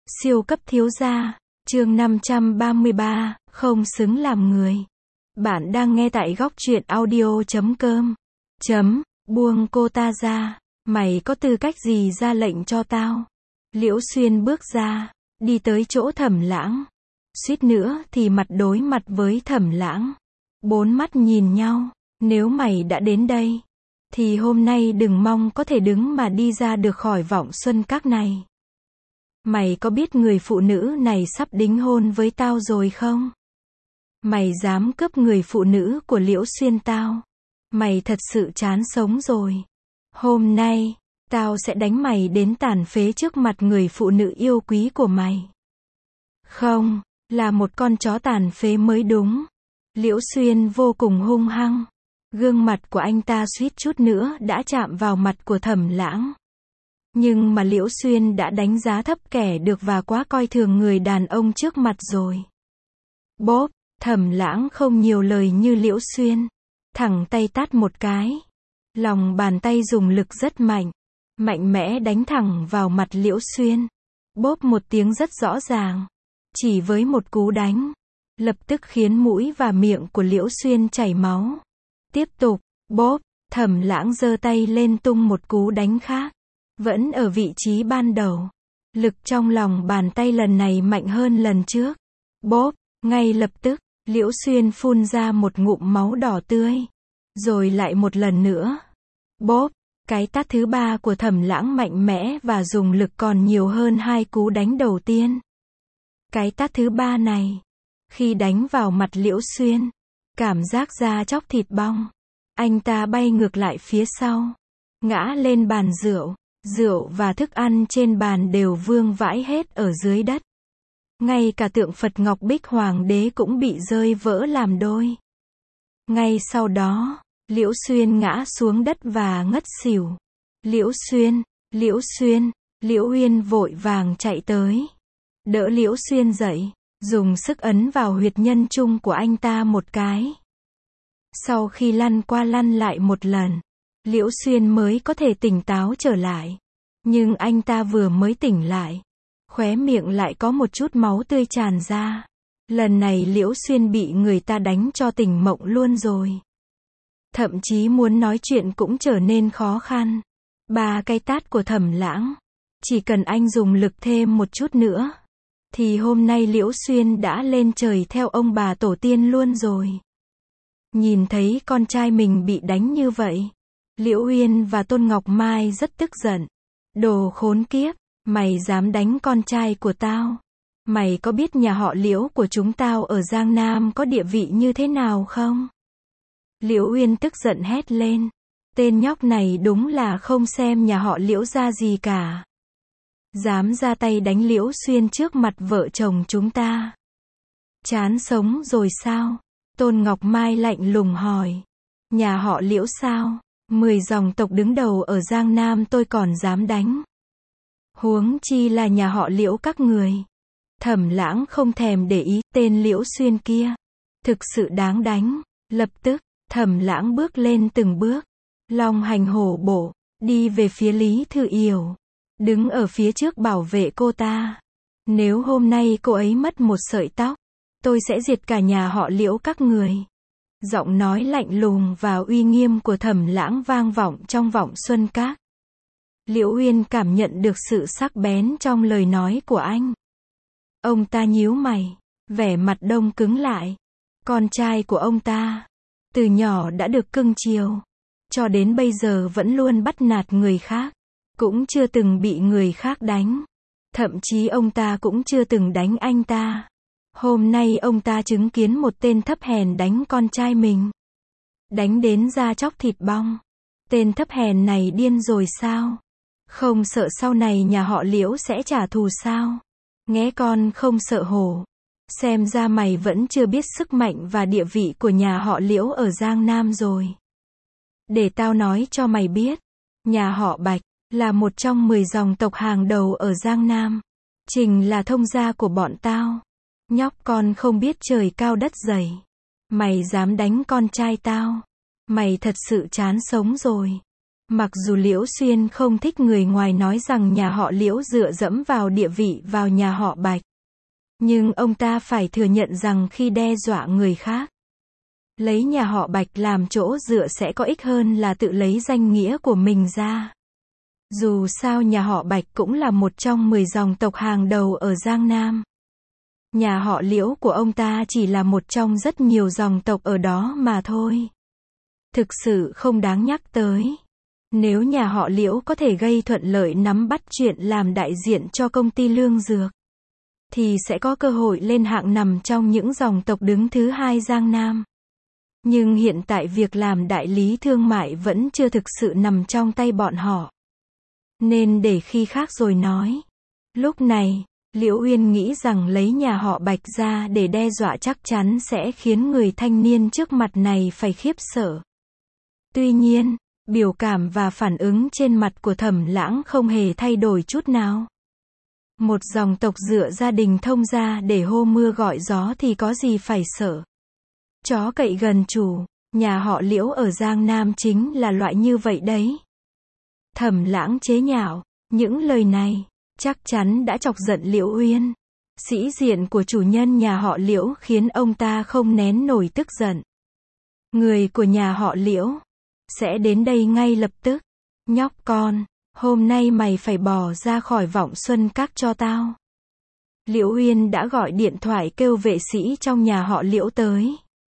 Siêu cấp thiếu gia, chương 533, không xứng làm người. Bạn đang nghe tại góc truyện audio.com. Buông cô ta ra, mày có tư cách gì ra lệnh cho tao? Liễu Xuyên bước ra, đi tới chỗ Thẩm Lãng. Suýt nữa thì mặt đối mặt với Thẩm Lãng. Bốn mắt nhìn nhau, nếu mày đã đến đây, thì hôm nay đừng mong có thể đứng mà đi ra được khỏi Vọng Xuân Các này. Mày có biết người phụ nữ này sắp đính hôn với tao rồi không? Mày dám cướp người phụ nữ của Liễu Xuyên tao? Mày thật sự chán sống rồi. Hôm nay, tao sẽ đánh mày đến tàn phế trước mặt người phụ nữ yêu quý của mày. Không, là một con chó tàn phế mới đúng. Liễu Xuyên vô cùng hung hăng. Gương mặt của anh ta suýt chút nữa đã chạm vào mặt của Thẩm Lãng. Nhưng mà Liễu Xuyên đã đánh giá thấp kẻ được và quá coi thường người đàn ông trước mặt rồi. Bốp, Thẩm Lãng không nhiều lời như Liễu Xuyên. Thẳng tay tát một cái. Lòng bàn tay dùng lực rất mạnh. Mạnh mẽ đánh thẳng vào mặt Liễu Xuyên. Bốp một tiếng rất rõ ràng. Chỉ với một cú đánh, lập tức khiến mũi và miệng của Liễu Xuyên chảy máu. Tiếp tục, bốp, Thẩm Lãng giơ tay lên tung một cú đánh khác. Vẫn ở vị trí ban đầu. Lực trong lòng bàn tay lần này mạnh hơn lần trước. Bốp, ngay lập tức, Liễu Xuyên phun ra một ngụm máu đỏ tươi. Rồi lại một lần nữa. Bốp, cái tát thứ ba của Thẩm Lãng mạnh mẽ và dùng lực còn nhiều hơn hai cú đánh đầu tiên. Cái tát thứ ba này, khi đánh vào mặt Liễu Xuyên, cảm giác da chóc thịt bong. Anh ta bay ngược lại phía sau, ngã lên bàn rượu. Rượu và thức ăn trên bàn đều vương vãi hết ở dưới đất. Ngay cả tượng Phật Ngọc Bích Hoàng đế cũng bị rơi vỡ làm đôi. Ngay sau đó, Liễu Xuyên ngã xuống đất và ngất xỉu. Liễu Xuyên, Liễu Xuyên, Liễu Uyên vội vàng chạy tới. Đỡ Liễu Xuyên dậy, dùng sức ấn vào huyệt nhân trung của anh ta một cái. Sau khi lăn qua lăn lại một lần, Liễu Xuyên mới có thể tỉnh táo trở lại. Nhưng anh ta vừa mới tỉnh lại, khóe miệng lại có một chút máu tươi tràn ra. Lần này Liễu Xuyên bị người ta đánh cho tỉnh mộng luôn rồi. Thậm chí muốn nói chuyện cũng trở nên khó khăn. Ba cái tát của Thẩm Lãng, chỉ cần anh dùng lực thêm một chút nữa, thì hôm nay Liễu Xuyên đã lên trời theo ông bà tổ tiên luôn rồi. Nhìn thấy con trai mình bị đánh như vậy, Liễu Uyên và Tôn Ngọc Mai rất tức giận. Đồ khốn kiếp, mày dám đánh con trai của tao? Mày có biết nhà họ Liễu của chúng tao ở Giang Nam có địa vị như thế nào không? Liễu Uyên tức giận hét lên. Tên nhóc này đúng là không xem nhà họ Liễu ra gì cả. Dám ra tay đánh Liễu Xuyên trước mặt vợ chồng chúng ta. Chán sống rồi sao? Tôn Ngọc Mai lạnh lùng hỏi. Nhà họ Liễu sao? 10 dòng tộc đứng đầu ở Giang Nam tôi còn dám đánh. Huống chi là nhà họ Liễu các người. Thẩm Lãng không thèm để ý tên Liễu Xuyên kia. Thực sự đáng đánh. Lập tức, Thẩm Lãng bước lên từng bước. Long hành hổ bộ, đi về phía Lý Thư Yểu. Đứng ở phía trước bảo vệ cô ta. Nếu hôm nay cô ấy mất một sợi tóc, tôi sẽ diệt cả nhà họ Liễu các người. Giọng nói lạnh lùng và uy nghiêm của Thẩm Lãng vang vọng trong Vọng Xuân Các. Liễu Uyên cảm nhận được sự sắc bén trong lời nói của anh. Ông ta nhíu mày, vẻ mặt đông cứng lại. Con trai của ông ta, từ nhỏ đã được cưng chiều, cho đến bây giờ vẫn luôn bắt nạt người khác, cũng chưa từng bị người khác đánh. Thậm chí ông ta cũng chưa từng đánh anh ta. Hôm nay ông ta chứng kiến một tên thấp hèn đánh con trai mình. Đánh đến da chóc thịt bong. Tên thấp hèn này điên rồi sao? Không sợ sau này nhà họ Liễu sẽ trả thù sao? Nghé con không sợ hổ. Xem ra mày vẫn chưa biết sức mạnh và địa vị của nhà họ Liễu ở Giang Nam rồi. Để tao nói cho mày biết. Nhà họ Bạch là một trong 10 dòng tộc hàng đầu ở Giang Nam. Trình là thông gia của bọn tao. Nhóc con không biết trời cao đất dày. Mày dám đánh con trai tao? Mày thật sự chán sống rồi. Mặc dù Liễu Xuyên không thích người ngoài nói rằng nhà họ Liễu dựa dẫm vào địa vị vào nhà họ Bạch. Nhưng ông ta phải thừa nhận rằng khi đe dọa người khác, lấy nhà họ Bạch làm chỗ dựa sẽ có ích hơn là tự lấy danh nghĩa của mình ra. Dù sao nhà họ Bạch cũng là một trong 10 dòng tộc hàng đầu ở Giang Nam. Nhà họ Liễu của ông ta chỉ là một trong rất nhiều dòng tộc ở đó mà thôi. Thực sự không đáng nhắc tới. Nếu nhà họ Liễu có thể gây thuận lợi nắm bắt chuyện làm đại diện cho công ty lương dược, thì sẽ có cơ hội lên hạng nằm trong những dòng tộc đứng thứ 2 Giang Nam. Nhưng hiện tại việc làm đại lý thương mại vẫn chưa thực sự nằm trong tay bọn họ. Nên để khi khác rồi nói. Lúc này, Liễu Uyên nghĩ rằng lấy nhà họ Bạch ra để đe dọa chắc chắn sẽ khiến người thanh niên trước mặt này phải khiếp sợ. Tuy nhiên, biểu cảm và phản ứng trên mặt của Thẩm Lãng không hề thay đổi chút nào. Một dòng tộc dựa gia đình thông gia để hô mưa gọi gió thì có gì phải sợ. Chó cậy gần chủ, nhà họ Liễu ở Giang Nam chính là loại như vậy đấy. Thẩm Lãng chế nhạo, những lời này chắc chắn đã chọc giận Liễu Uyên. Sĩ diện của chủ nhân nhà họ Liễu khiến ông ta không nén nổi tức giận. Người của nhà họ Liễu sẽ đến đây ngay lập tức. Nhóc con, hôm nay mày phải bỏ ra khỏi Vọng Xuân Các cho tao. Liễu Uyên đã gọi điện thoại kêu vệ sĩ trong nhà họ Liễu tới.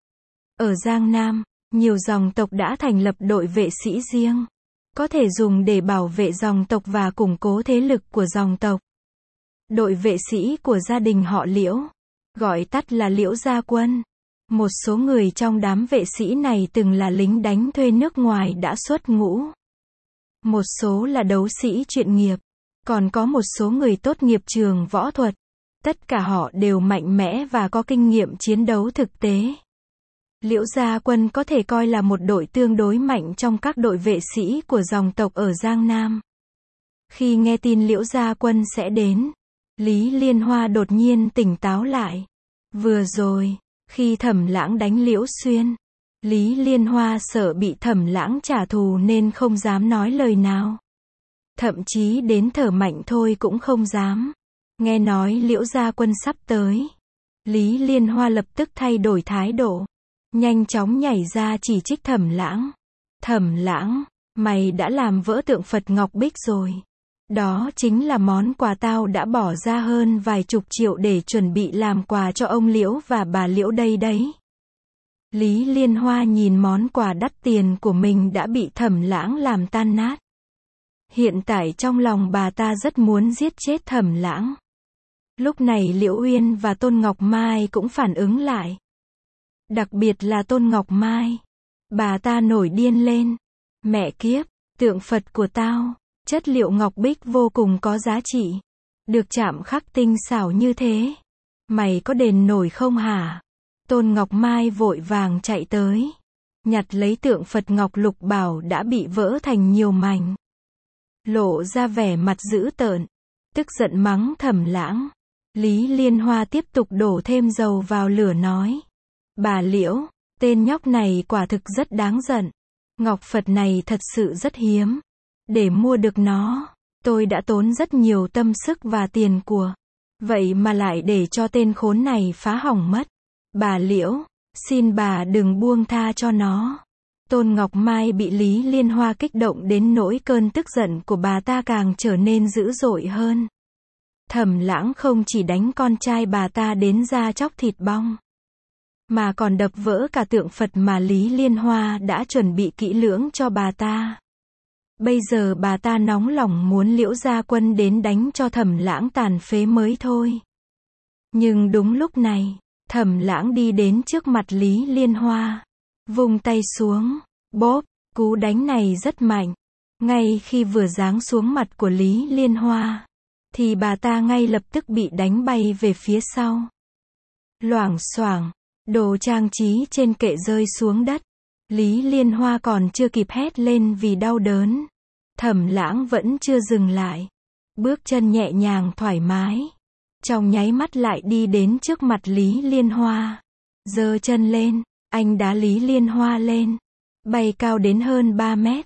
Ở Giang Nam, nhiều dòng tộc đã thành lập đội vệ sĩ riêng, có thể dùng để bảo vệ dòng tộc và củng cố thế lực của dòng tộc. Đội vệ sĩ của gia đình họ Liễu, gọi tắt là Liễu Gia Quân. Một số người trong đám vệ sĩ này từng là lính đánh thuê nước ngoài đã xuất ngũ. Một số là đấu sĩ chuyên nghiệp, còn có một số người tốt nghiệp trường võ thuật. Tất cả họ đều mạnh mẽ và có kinh nghiệm chiến đấu thực tế. Liễu Gia Quân có thể coi là một đội tương đối mạnh trong các đội vệ sĩ của dòng tộc ở Giang Nam. Khi nghe tin Liễu Gia Quân sẽ đến, Lý Liên Hoa đột nhiên tỉnh táo lại. Vừa rồi, khi Thẩm Lãng đánh Liễu Xuyên, Lý Liên Hoa sợ bị Thẩm Lãng trả thù nên không dám nói lời nào. Thậm chí đến thở mạnh thôi cũng không dám. Nghe nói Liễu Gia Quân sắp tới, Lý Liên Hoa lập tức thay đổi thái độ, nhanh chóng nhảy ra chỉ trích Thẩm Lãng. Thẩm Lãng, mày đã làm vỡ tượng Phật Ngọc Bích rồi. Đó chính là món quà tao đã bỏ ra hơn vài chục triệu để chuẩn bị làm quà cho ông Liễu và bà Liễu đây đấy. Lý Liên Hoa nhìn món quà đắt tiền của mình đã bị Thẩm Lãng làm tan nát. Hiện tại trong lòng bà ta rất muốn giết chết Thẩm Lãng. Lúc này Liễu Uyên và Tôn Ngọc Mai cũng phản ứng lại. Đặc biệt là Tôn Ngọc Mai. Bà ta nổi điên lên. Mẹ kiếp, tượng Phật của tao, chất liệu ngọc bích vô cùng có giá trị. Được chạm khắc tinh xảo như thế. Mày có đền nổi không hả? Tôn Ngọc Mai vội vàng chạy tới. Nhặt lấy tượng Phật Ngọc Lục Bảo đã bị vỡ thành nhiều mảnh. Lộ ra vẻ mặt dữ tợn. Tức giận mắng Thẩm Lãng. Lý Liên Hoa tiếp tục đổ thêm dầu vào lửa nói. Bà Liễu, tên nhóc này quả thực rất đáng giận. Ngọc Phật này thật sự rất hiếm. Để mua được nó, tôi đã tốn rất nhiều tâm sức và tiền của. Vậy mà lại để cho tên khốn này phá hỏng mất. Bà Liễu, xin bà đừng buông tha cho nó. Tôn Ngọc Mai bị Lý Liên Hoa kích động đến nỗi cơn tức giận của bà ta càng trở nên dữ dội hơn. Thẩm Lãng không chỉ đánh con trai bà ta đến da chóc thịt bong, mà còn đập vỡ cả tượng Phật mà Lý Liên Hoa đã chuẩn bị kỹ lưỡng cho bà ta. Bây giờ bà ta nóng lòng muốn Liễu Gia Quân đến đánh cho Thẩm Lãng tàn phế mới thôi. Nhưng đúng lúc này, Thẩm Lãng đi đến trước mặt Lý Liên Hoa, vung tay xuống, bóp, cú đánh này rất mạnh. Ngay khi vừa giáng xuống mặt của Lý Liên Hoa, thì bà ta ngay lập tức bị đánh bay về phía sau. Loảng xoảng, đồ trang trí trên kệ rơi xuống đất. Lý Liên Hoa còn chưa kịp hét lên vì đau đớn. Thẩm Lãng vẫn chưa dừng lại. Bước chân nhẹ nhàng thoải mái. Trong nháy mắt lại đi đến trước mặt Lý Liên Hoa. Giơ chân lên, anh đá Lý Liên Hoa lên. Bay cao đến hơn 3 mét.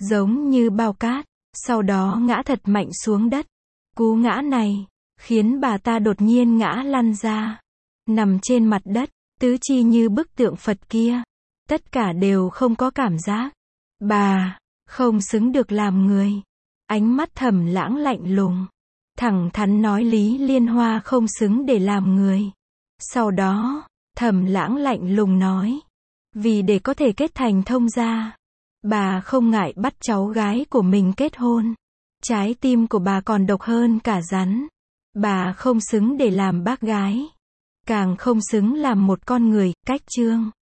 giống như bao cát, sau đó ngã thật mạnh xuống đất. Cú ngã này, khiến bà ta đột nhiên ngã lăn ra, nằm trên mặt đất, tứ chi như bức tượng Phật kia. Tất cả đều không có cảm giác. Bà, không xứng được làm người. Ánh mắt Thẩm Lãng lạnh lùng, thẳng thắn nói Lý Liên Hoa không xứng để làm người. Sau đó, Thẩm Lãng lạnh lùng nói, vì để có thể kết thành thông gia, bà không ngại bắt cháu gái của mình kết hôn. Trái tim của bà còn độc hơn cả rắn. Bà không xứng để làm bác gái, càng không xứng làm một con người. Cách chương